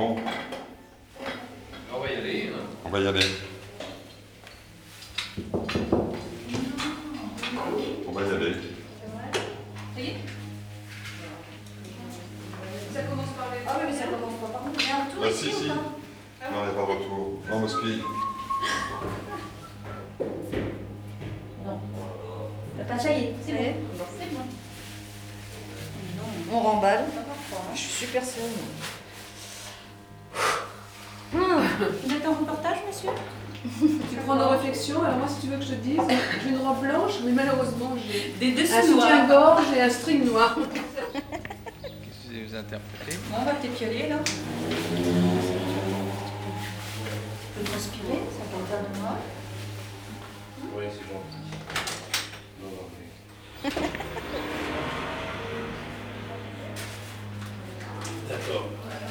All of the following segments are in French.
Bon, On va y aller. Hein. on va y aller. On va y aller. Ça y est. Ça commence par les... Ah oui, mais ça commence pas par nous. Il y a un retour Ah, ici si. ou pas? Non, il n'y a pas de retour. Non, Mosquée. Non. Bah, ça y est, c'est bon. C'est bon. On remballe. Je suis super sereine. Vous êtes en reportage, monsieur? Tu prends nos réflexions, alors moi si tu veux que je te dise, j'ai une robe blanche, mais malheureusement j'ai Des dessous un soutien-gorge et un string noir. Qu'est-ce que vous interprétez? Bon, on va peut-être y aller, là. Tu peux transpirer, ça peut faire de moi. Oui, c'est gentil. Non, non, mais... D'accord.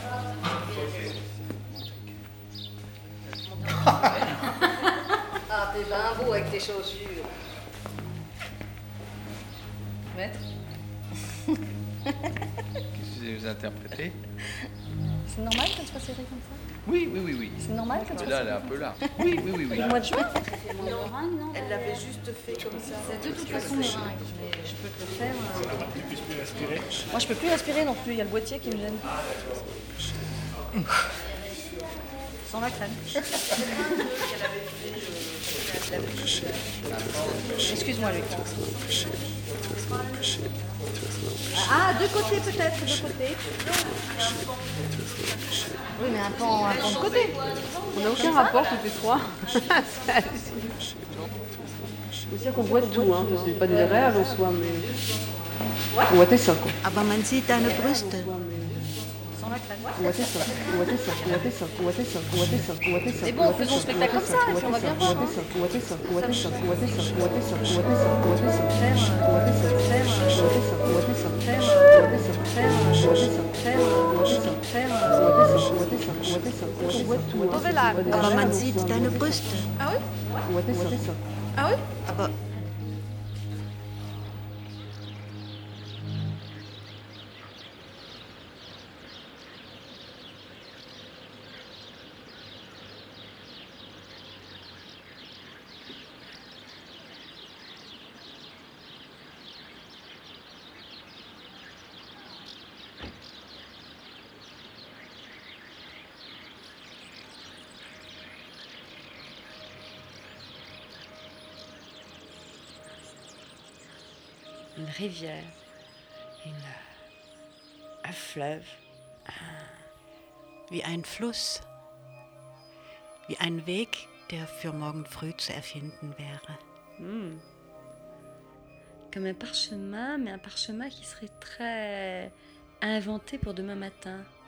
Ah, t'es ben beau avec tes chaussures. Maître. Qu'est-ce que vous interprétez? C'est normal qu'elle soit serrée comme ça? Oui, oui, oui, oui. C'est normal qu'elle soit Là, serrée? elle est un peu là. Oui, oui, oui, oui. Le mois de juin? Elle l'avait juste fait comme ça. C'est de toute façon meringue, mais je peux te le faire. Moi, je peux plus respirer non plus. Il y a le boîtier qui me gêne. Sans la crème. Excuse-moi, Luc. Ah, deux côtés peut-être, deux côtés. Oui, mais un pan de côté. On n'a aucun rapport tous les trois. C'est dire qu'on boit de tout, hein. C'est pas désagréable en soi, mais... On boit ça, quoi. Aber man sieht deine Brüste. Sans la crème. On boit ça, on boit ça, on boit ça, on boit ça, on boit ça, on boit ça. Mais bon, faisons le spectacle comme ça, et puis on va bien voir. Hein. Aber man sieht deine Brüste. Ah oui? Aber une rivière, un fleuve, wie ein Fluss. Wie ein Weg, der für morgen früh zu erfinden wäre. comme un parchemin, mais un parchemin qui serait très inventé pour demain matin.